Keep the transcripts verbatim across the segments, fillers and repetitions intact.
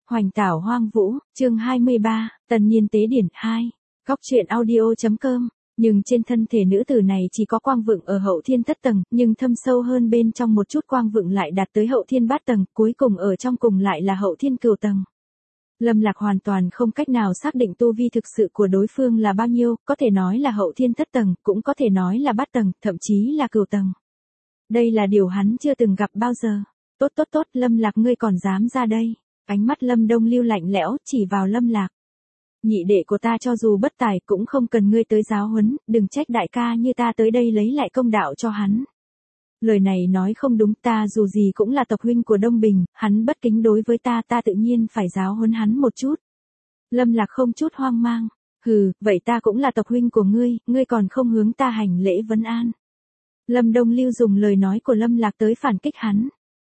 Hoành tảo hoang vũ, chương hai mươi ba, Tân niên tế điển hai. Góc truyện audio.com. Nhưng trên thân thể nữ tử này chỉ có quang vượng ở hậu thiên thất tầng, nhưng thâm sâu hơn bên trong một chút quang vượng lại đạt tới hậu thiên bát tầng, cuối cùng ở trong cùng lại là hậu thiên cửu tầng. Lâm Lạc hoàn toàn không cách nào xác định tu vi thực sự của đối phương là bao nhiêu, có thể nói là hậu thiên thất tầng, cũng có thể nói là bát tầng, thậm chí là cửu tầng. Đây là điều hắn chưa từng gặp bao giờ. Tốt tốt tốt, Lâm Lạc ngươi còn dám ra đây. Ánh mắt Lâm Đông Lưu lạnh lẽo, chỉ vào Lâm Lạc. Nhị đệ của ta cho dù bất tài cũng không cần ngươi tới giáo huấn, đừng trách đại ca như ta tới đây lấy lại công đạo cho hắn. Lời này nói không đúng, ta dù gì cũng là tộc huynh của Đông Bình, hắn bất kính đối với ta, ta tự nhiên phải giáo huấn hắn một chút. Lâm Lạc không chút hoang mang. Hừ, vậy ta cũng là tộc huynh của ngươi, ngươi còn không hướng ta hành lễ vấn an. Lâm Đông Lưu dùng lời nói của Lâm Lạc tới phản kích hắn.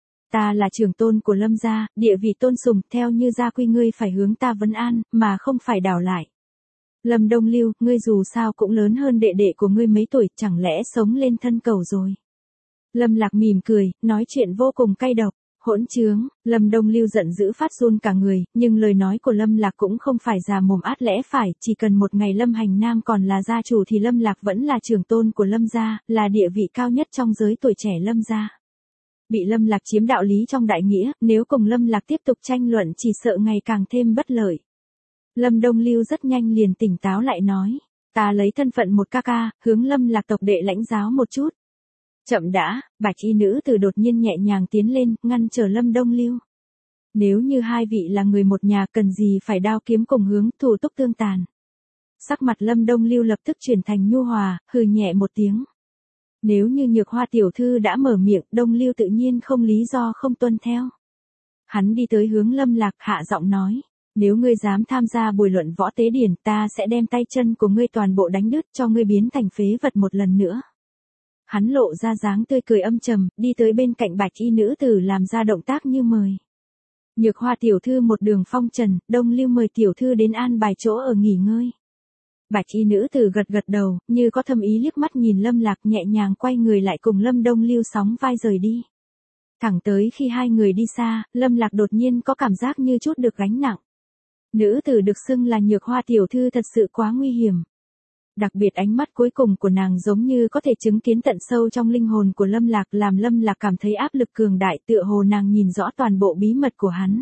Ta là trưởng tôn của Lâm gia, địa vị tôn sùng, theo như gia quy ngươi phải hướng ta vấn an, mà không phải đảo lại. Lâm Đông Lưu, ngươi dù sao cũng lớn hơn đệ đệ của ngươi mấy tuổi, chẳng lẽ sống lên thân cầu rồi. Lâm Lạc mỉm cười, nói chuyện vô cùng cay độc. Hỗn trướng, Lâm Đông Lưu giận dữ phát run cả người, nhưng lời nói của Lâm Lạc cũng không phải già mồm át lẽ phải, chỉ cần một ngày Lâm Hành Nam còn là gia chủ thì Lâm Lạc vẫn là trưởng tôn của Lâm gia, là địa vị cao nhất trong giới tuổi trẻ Lâm gia. Bị Lâm Lạc chiếm đạo lý trong đại nghĩa, nếu cùng Lâm Lạc tiếp tục tranh luận chỉ sợ ngày càng thêm bất lợi. Lâm Đông Lưu rất nhanh liền tỉnh táo lại nói, ta lấy thân phận một ca ca, hướng Lâm Lạc tộc đệ lãnh giáo một chút. Chậm đã, bạch y nữ tử đột nhiên nhẹ nhàng tiến lên, ngăn trở Lâm Đông Lưu. Nếu như hai vị là người một nhà cần gì phải đao kiếm cùng hướng, thủ túc tương tàn. Sắc mặt Lâm Đông Lưu lập tức chuyển thành nhu hòa, hừ nhẹ một tiếng. Nếu như Nhược Hoa tiểu thư đã mở miệng, Đông Lưu tự nhiên không lý do không tuân theo. Hắn đi tới hướng Lâm Lạc hạ giọng nói, nếu ngươi dám tham gia buổi luận võ tế điển, ta sẽ đem tay chân của ngươi toàn bộ đánh đứt cho ngươi biến thành phế vật một lần nữa. Hắn lộ ra dáng tươi cười âm trầm, đi tới bên cạnh bạch y nữ tử làm ra động tác như mời. Nhược Hoa tiểu thư một đường phong trần, Đông Lưu mời tiểu thư đến an bài chỗ ở nghỉ ngơi. Bạch y nữ tử gật gật đầu, như có thâm ý liếc mắt nhìn Lâm Lạc, nhẹ nhàng quay người lại cùng Lâm Đông Lưu sóng vai rời đi. Thẳng tới khi hai người đi xa, Lâm Lạc đột nhiên có cảm giác như chút được gánh nặng. Nữ tử được xưng là Nhược Hoa tiểu thư thật sự quá nguy hiểm. Đặc biệt ánh mắt cuối cùng của nàng giống như có thể chứng kiến tận sâu trong linh hồn của Lâm Lạc, làm Lâm Lạc cảm thấy áp lực cường đại, tựa hồ nàng nhìn rõ toàn bộ bí mật của hắn.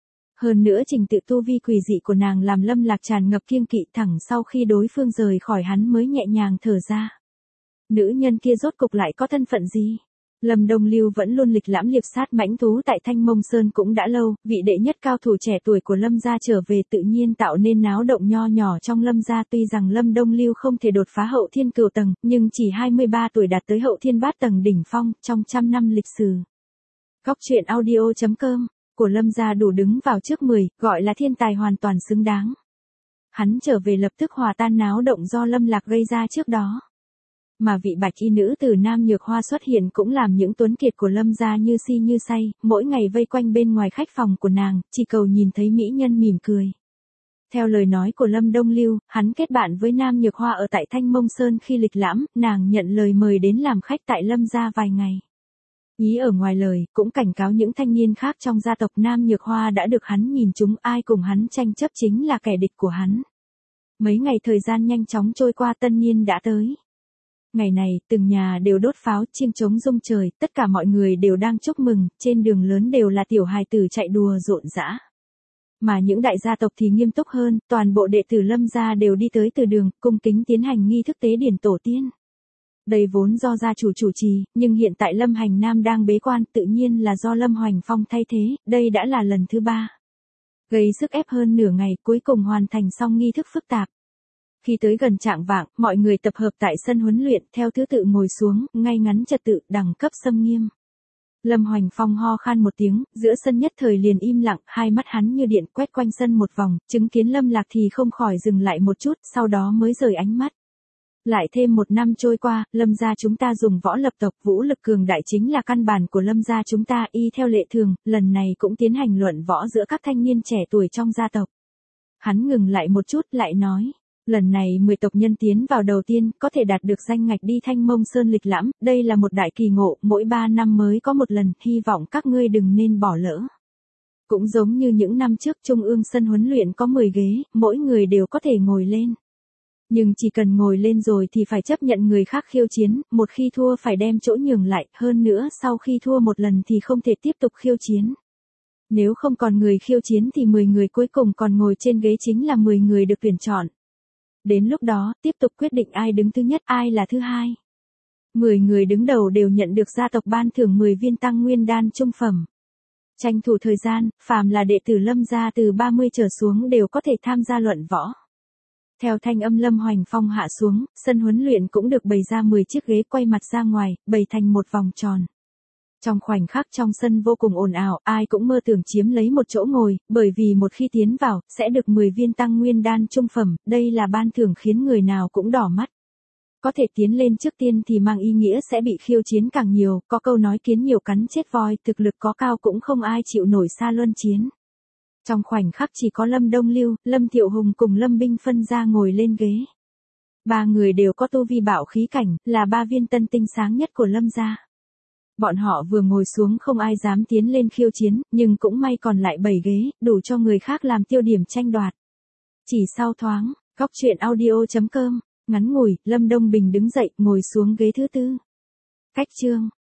Hơn nữa trình tự tu vi quỷ dị của nàng làm Lâm Lạc tràn ngập kiêng kỵ, thẳng sau khi đối phương rời khỏi hắn mới nhẹ nhàng thở ra. Nữ nhân kia rốt cục lại có thân phận gì? Lâm Đông Lưu vẫn luôn lịch lãm liệp sát mãnh thú tại Thanh Mông Sơn cũng đã lâu, vị đệ nhất cao thủ trẻ tuổi của Lâm gia trở về tự nhiên tạo nên náo động nho nhỏ trong Lâm gia. Tuy rằng Lâm Đông Lưu không thể đột phá hậu thiên cửu tầng, nhưng chỉ hai mươi ba tuổi đạt tới hậu thiên bát tầng đỉnh phong trong trăm năm lịch sử. Góc truyện audio.com của Lâm gia đủ đứng vào trước mười, gọi là thiên tài hoàn toàn xứng đáng. Hắn trở về lập tức hòa tan náo động do Lâm Lạc gây ra trước đó. Mà vị bạch y nữ tử Nam Nhược Hoa xuất hiện cũng làm những tuấn kiệt của Lâm gia như si như say, mỗi ngày vây quanh bên ngoài khách phòng của nàng, chỉ cầu nhìn thấy mỹ nhân mỉm cười. Theo lời nói của Lâm Đông Lưu, hắn kết bạn với Nam Nhược Hoa ở tại Thanh Mông Sơn khi lịch lãm, nàng nhận lời mời đến làm khách tại Lâm gia vài ngày. Ý ở ngoài lời, cũng cảnh cáo những thanh niên khác trong gia tộc Nam Nhược Hoa đã được hắn nhìn chúng, ai cùng hắn tranh chấp chính là kẻ địch của hắn. Mấy ngày thời gian nhanh chóng trôi qua, tân niên đã tới. Ngày này, từng nhà đều đốt pháo, chiêng trống rung trời, tất cả mọi người đều đang chúc mừng, trên đường lớn đều là tiểu hài tử chạy đùa rộn rã. Mà những đại gia tộc thì nghiêm túc hơn, toàn bộ đệ tử Lâm gia đều đi tới từ đường, cung kính tiến hành nghi thức tế điển tổ tiên. Đây vốn do gia chủ chủ trì, nhưng hiện tại Lâm Hành Nam đang bế quan, tự nhiên là do Lâm Hoành Phong thay thế, đây đã là lần thứ ba. Gây sức ép hơn nửa ngày, cuối cùng hoàn thành xong nghi thức phức tạp. Khi tới gần trạng vạng, mọi người tập hợp tại sân huấn luyện, theo thứ tự ngồi xuống, ngay ngắn trật tự, đẳng cấp xâm nghiêm. Lâm Hoành Phong ho khan một tiếng, giữa sân nhất thời liền im lặng, hai mắt hắn như điện quét quanh sân một vòng, chứng kiến Lâm Lạc thì không khỏi dừng lại một chút, sau đó mới rời ánh mắt. Lại thêm một năm trôi qua, Lâm gia chúng ta dùng võ lập tộc, vũ lực cường đại chính là căn bản của Lâm gia chúng ta, y theo lệ thường, lần này cũng tiến hành luận võ giữa các thanh niên trẻ tuổi trong gia tộc. Hắn ngừng lại một chút, lại nói. Lần này mười tộc nhân tiến vào đầu tiên, có thể đạt được danh ngạch đi Thanh Mông Sơn lịch lãm, đây là một đại kỳ ngộ, mỗi ba năm mới có một lần, hy vọng các ngươi đừng nên bỏ lỡ. Cũng giống như những năm trước trung ương sân huấn luyện có mười ghế, mỗi người đều có thể ngồi lên. Nhưng chỉ cần ngồi lên rồi thì phải chấp nhận người khác khiêu chiến, một khi thua phải đem chỗ nhường lại, hơn nữa sau khi thua một lần thì không thể tiếp tục khiêu chiến. Nếu không còn người khiêu chiến thì mười người cuối cùng còn ngồi trên ghế chính là mười người được tuyển chọn. Đến lúc đó, tiếp tục quyết định ai đứng thứ nhất, ai là thứ hai. mười người đứng đầu đều nhận được gia tộc ban thưởng mười viên tăng nguyên đan trung phẩm. Tranh thủ thời gian, phàm là đệ tử Lâm gia từ ba mươi trở xuống đều có thể tham gia luận võ. Theo thanh âm Lâm Hoành Phong hạ xuống, sân huấn luyện cũng được bày ra mười chiếc ghế quay mặt ra ngoài, bày thành một vòng tròn. Trong khoảnh khắc trong sân vô cùng ồn ào, ai cũng mơ tưởng chiếm lấy một chỗ ngồi, bởi vì một khi tiến vào, sẽ được mười viên tăng nguyên đan trung phẩm, đây là ban thưởng khiến người nào cũng đỏ mắt. Có thể tiến lên trước tiên thì mang ý nghĩa sẽ bị khiêu chiến càng nhiều, có câu nói kiến nhiều cắn chết voi, thực lực có cao cũng không ai chịu nổi xa luân chiến. Trong khoảnh khắc chỉ có Lâm Đông Lưu, Lâm Thiệu Hùng cùng Lâm Binh phân ra ngồi lên ghế. Ba người đều có tu vi bảo khí cảnh, là ba viên tân tinh sáng nhất của Lâm gia. Bọn họ vừa ngồi xuống không ai dám tiến lên khiêu chiến, nhưng cũng may còn lại bảy ghế, đủ cho người khác làm tiêu điểm tranh đoạt. Chỉ sau thoáng, góc truyện audio chấm com, ngắn ngủi, Lâm Đông Bình đứng dậy, ngồi xuống ghế thứ tư. Cách chương